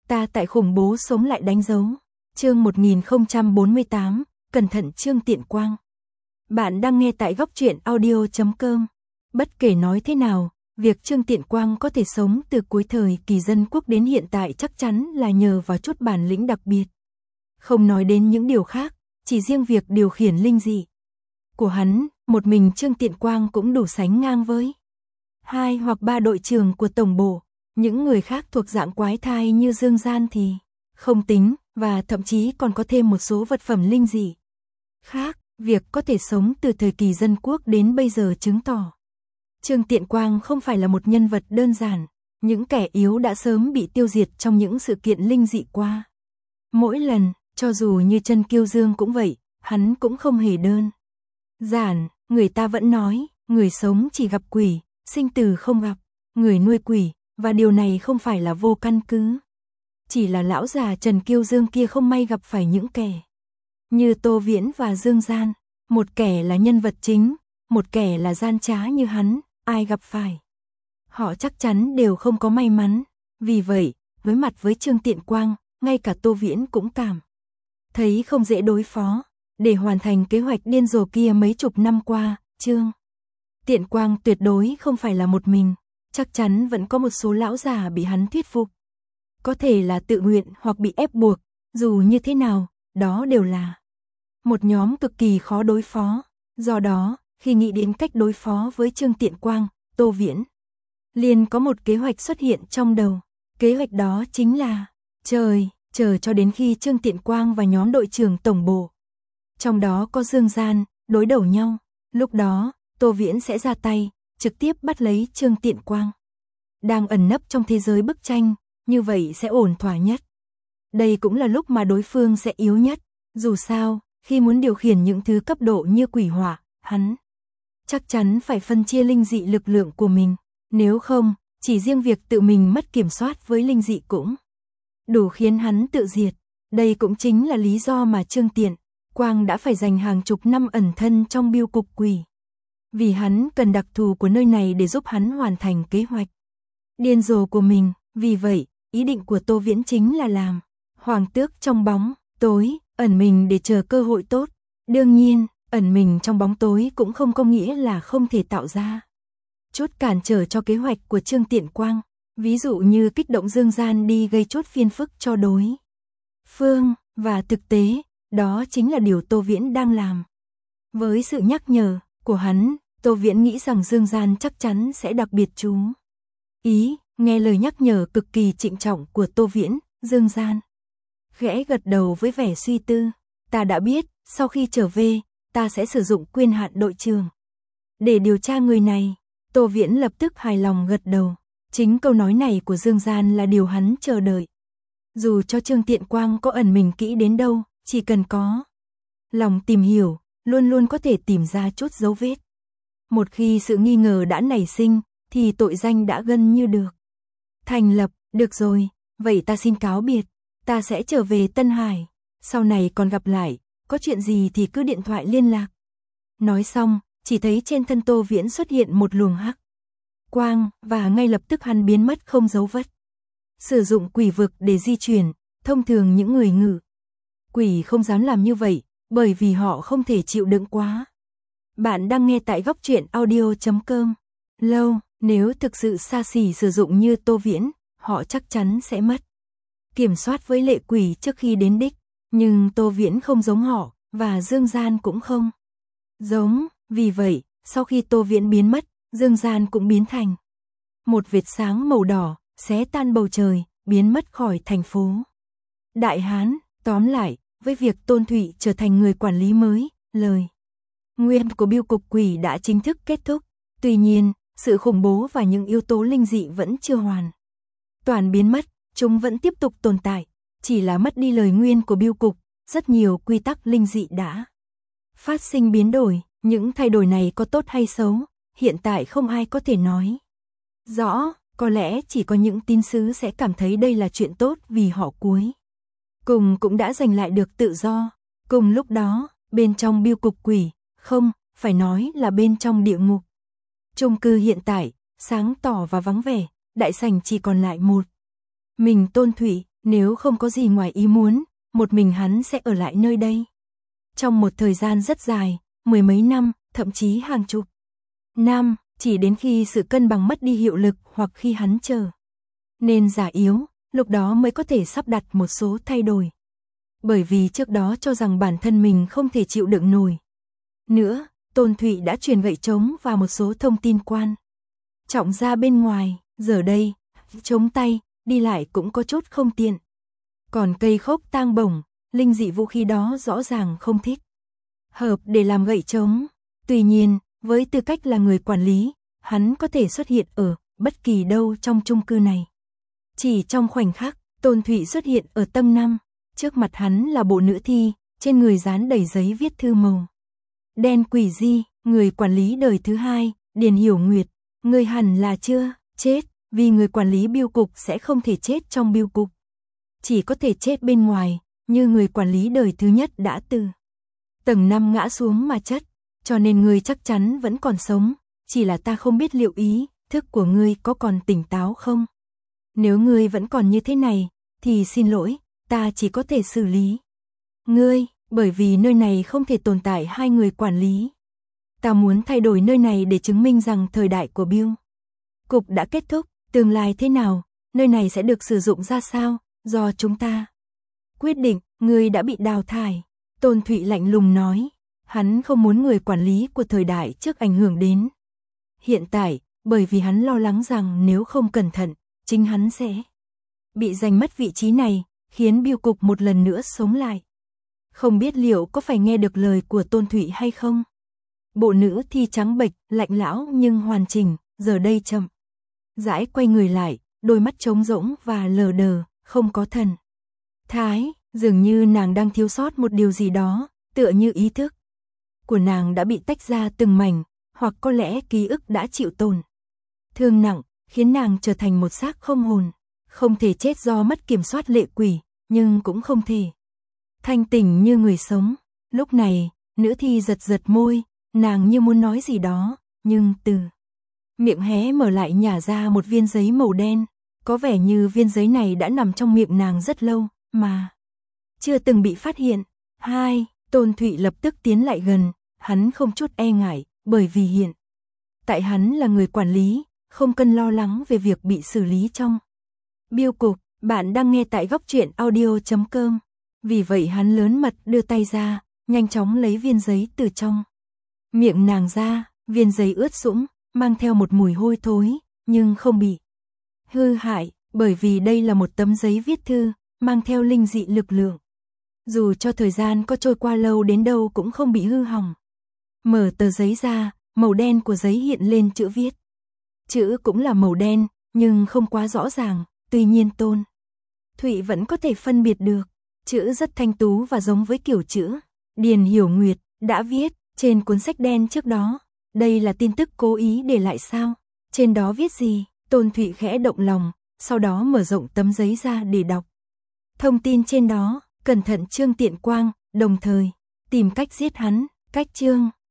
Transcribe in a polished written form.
Ta tại khủng bố sống lại đánh dấu. Chương 1048, cẩn thận Trương Tiện Quang. Bạn đang nghe tại góc truyện audio.com. Bất kể nói thế nào, việc Trương Tiện Quang có thể sống từ cuối thời kỳ dân quốc đến hiện tại chắc chắn là nhờ vào chút bản lĩnh đặc biệt. Không nói đến những điều khác, chỉ riêng việc điều khiển linh dị của hắn, một mình Trương Tiện Quang cũng đủ sánh ngang với 2 hoặc 3 đội trưởng của tổng bộ. Những người khác thuộc dạng quái thai như Dương Gian thì không tính, và thậm chí còn có thêm một số vật phẩm linh dị khác. Việc có thể sống từ thời kỳ dân quốc đến bây giờ chứng tỏ Trương Tiện Quang không phải là một nhân vật đơn giản. Những kẻ yếu đã sớm bị tiêu diệt trong những sự kiện linh dị qua. Mỗi lần, cho dù như Chân Kiêu Dương cũng vậy, hắn cũng không hề đơn giản. Người ta vẫn nói, người sống chỉ gặp quỷ, sinh tử không gặp người nuôi quỷ, và điều này không phải là vô căn cứ. Chỉ là lão già Trần Kiêu Dương kia không may gặp phải những kẻ như Tô Viễn và Dương Gian. Một kẻ là nhân vật chính, một kẻ là gian trá như hắn, ai gặp phải họ chắc chắn đều không có may mắn. Vì vậy, đối mặt với Trương Tiện Quang, ngay cả Tô Viễn cũng cảm thấy không dễ đối phó. Để hoàn thành kế hoạch điên rồ kia mấy chục năm qua, Trương Tiện Quang tuyệt đối không phải là một mình. Chắc chắn vẫn có một số lão già bị hắn thuyết phục. Có thể là tự nguyện hoặc bị ép buộc, dù như thế nào, đó đều là một nhóm cực kỳ khó đối phó. Do đó, khi nghĩ đến cách đối phó với Trương Tiện Quang, Tô Viễn liền có một kế hoạch xuất hiện trong đầu. Kế hoạch đó chính là chờ cho đến khi Trương Tiện Quang và nhóm đội trưởng tổng bộ, trong đó có Dương Gian, đối đầu nhau. Lúc đó, Tô Viễn sẽ ra tay, trực tiếp bắt lấy Trương Tiện Quang đang ẩn nấp trong thế giới bức tranh, như vậy sẽ ổn thỏa nhất. Đây cũng là lúc mà đối phương sẽ yếu nhất. Dù sao, khi muốn điều khiển những thứ cấp độ như quỷ hỏa, hắn chắc chắn phải phân chia linh dị lực lượng của mình. Nếu không, chỉ riêng việc tự mình mất kiểm soát với linh dị cũng đủ khiến hắn tự diệt. Đây cũng chính là lý do mà Trương Tiện Quang đã phải dành hàng chục năm ẩn thân trong bưu cục quỷ. Vì hắn cần đặc thù của nơi này để giúp hắn hoàn thành kế hoạch điên rồ của mình. Vì vậy, ý định của Tô Viễn chính là làm hoàng tước trong bóng tối, ẩn mình để chờ cơ hội tốt. Đương nhiên, ẩn mình trong bóng tối cũng không có nghĩa là không thể tạo ra chút cản trở cho kế hoạch của Trương Tiện Quang. Ví dụ như kích động Dương Gian đi gây chút phiền phức cho đối phương, và thực tế, đó chính là điều Tô Viễn đang làm. Với sự nhắc nhở của hắn, Tô Viễn nghĩ rằng Dương Gian chắc chắn sẽ đặc biệt chú ý. Nghe lời nhắc nhở cực kỳ trịnh trọng của Tô Viễn, Dương Gian khẽ gật đầu với vẻ suy tư. Ta đã biết, sau khi trở về, ta sẽ sử dụng quyền hạn đội trưởng để điều tra người này. Tô Viễn lập tức hài lòng gật đầu. Chính câu nói này của Dương Gian là điều hắn chờ đợi. Dù cho Trương Tiện Quang có ẩn mình kỹ đến đâu, chỉ cần có lòng tìm hiểu, luôn luôn có thể tìm ra chút dấu vết. Một khi sự nghi ngờ đã nảy sinh, thì tội danh đã gần như được thành lập. Được rồi, vậy ta xin cáo biệt. Ta sẽ trở về Tân Hải. Sau này còn gặp lại, có chuyện gì thì cứ điện thoại liên lạc. Nói xong, chỉ thấy trên thân Tô Viễn xuất hiện một luồng hắc quang, và ngay lập tức hắn biến mất không dấu vết. Sử dụng quỷ vực để di chuyển, thông thường những người ngự quỷ không dám làm như vậy, bởi vì họ không thể chịu đựng quá. Bạn đang nghe tại góc truyện audio.com. Lâu, nếu thực sự xa xỉ sử dụng như Tô Viễn, họ chắc chắn sẽ mất kiểm soát với lệ quỷ trước khi đến đích. Nhưng Tô Viễn không giống họ, và Dương Gian cũng không giống. Vì vậy, sau khi Tô Viễn biến mất, Dương Gian cũng biến thành một vệt sáng màu đỏ, xé tan bầu trời, biến mất khỏi thành phố Đại Hán. Tóm lại, với việc Tôn Thụy trở thành người quản lý mới, lời nguyên của bưu cục quỷ đã chính thức kết thúc. Tuy nhiên, sự khủng bố và những yếu tố linh dị vẫn chưa hoàn toàn biến mất, chúng vẫn tiếp tục tồn tại. Chỉ là mất đi lời nguyên của bưu cục, rất nhiều quy tắc linh dị đã phát sinh biến đổi. Những thay đổi này có tốt hay xấu, hiện tại không ai có thể nói rõ. Có lẽ chỉ có những tín sứ sẽ cảm thấy đây là chuyện tốt, vì họ cuối cùng cũng đã giành lại được tự do. Cùng lúc đó, bên trong bưu cục quỷ, không, phải nói là bên trong địa ngục chung cư hiện tại, sáng tỏ và vắng vẻ, đại sảnh chỉ còn lại một mình Tôn Thụy. Nếu không có gì ngoài ý muốn, một mình hắn sẽ ở lại nơi đây. Trong một thời gian rất dài, mười mấy năm, thậm chí hàng chục năm, chỉ đến khi sự cân bằng mất đi hiệu lực hoặc khi hắn trở nên già yếu, lúc đó mới có thể sắp đặt một số thay đổi. Bởi vì trước đó cho rằng bản thân mình không thể chịu đựng nổi nữa, Tôn Thụy đã truyền gậy trống và một số thông tin quan trọng ra bên ngoài, giờ đây, chống tay, đi lại cũng có chút không tiện. Còn cây khốc tang bổng, linh dị vũ khí đó rõ ràng không thích hợp để làm gậy trống. Tuy nhiên, với tư cách là người quản lý, hắn có thể xuất hiện ở bất kỳ đâu trong chung cư này. Chỉ trong khoảnh khắc, Tôn Thụy xuất hiện ở tầng 5, trước mặt hắn là bộ nữ thi, trên người dán đầy giấy viết thư màu đen quỷ dị, người quản lý đời thứ 2, Điền Hiểu Nguyệt, người hẳn là chưa chết, vì người quản lý bưu cục sẽ không thể chết trong bưu cục, chỉ có thể chết bên ngoài, như người quản lý đời thứ nhất đã từ tầng 5 ngã xuống mà chất, cho nên ngươi chắc chắn vẫn còn sống, chỉ là ta không biết liệu ý thức của ngươi có còn tỉnh táo không. Nếu ngươi vẫn còn như thế này, thì xin lỗi, ta chỉ có thể xử lý ngươi, bởi vì nơi này không thể tồn tại hai người quản lý. Ta muốn thay đổi nơi này để chứng minh rằng thời đại của bưu cục đã kết thúc, tương lai thế nào, nơi này sẽ được sử dụng ra sao, do chúng ta quyết định. Ngươi đã bị đào thải. Tôn Thụy lạnh lùng nói, hắn không muốn người quản lý của thời đại trước ảnh hưởng đến hiện tại, bởi vì hắn lo lắng rằng nếu không cẩn thận, chính hắn sẽ bị giành mất vị trí này, khiến bưu cục một lần nữa sống lại. Không biết liệu có phải nghe được lời của Tôn Thụy hay không? Bộ nữ thi trắng bệch, lạnh lão nhưng hoàn chỉnh, giờ đây chậm rãi quay người lại, đôi mắt trống rỗng và lờ đờ, không có thần thái, dường như nàng đang thiếu sót một điều gì đó, tựa như ý thức của nàng đã bị tách ra từng mảnh, hoặc có lẽ ký ức đã chịu tổn thương nặng, khiến nàng trở thành một xác không hồn, không thể chết do mất kiểm soát lệ quỷ, nhưng cũng không thể thanh tỉnh như người sống. Lúc này, nữ thi giật giật môi, nàng như muốn nói gì đó, nhưng từ miệng hé mở lại nhả ra một viên giấy màu đen, có vẻ như viên giấy này đã nằm trong miệng nàng rất lâu, mà chưa từng bị phát hiện. Tôn Thụy lập tức tiến lại gần, hắn không chút e ngại, bởi vì hiện tại hắn là người quản lý, không cần lo lắng về việc bị xử lý trong bưu cục. Bạn đang nghe tại góc truyện audio.com. Vì vậy hắn lớn mật đưa tay ra, nhanh chóng lấy viên giấy từ trong miệng nàng ra, viên giấy ướt sũng, mang theo một mùi hôi thối, nhưng không bị hư hại, bởi vì đây là một tấm giấy viết thư, mang theo linh dị lực lượng. Dù cho thời gian có trôi qua lâu đến đâu cũng không bị hư hỏng. Mở tờ giấy ra, màu đen của giấy hiện lên chữ viết. Chữ cũng là màu đen, nhưng không quá rõ ràng, tuy nhiên Tôn Thụy vẫn có thể phân biệt được. Chữ rất thanh tú và giống với kiểu chữ Điền Hiểu Nguyệt đã viết trên cuốn sách đen trước đó. Đây là tin tức cố ý để lại sao? Trên đó viết gì? Tôn Thụy khẽ động lòng, sau đó mở rộng tấm giấy ra để đọc thông tin trên đó. Cẩn thận Trương Tiện Quang, đồng thời tìm cách giết hắn. Cách Trương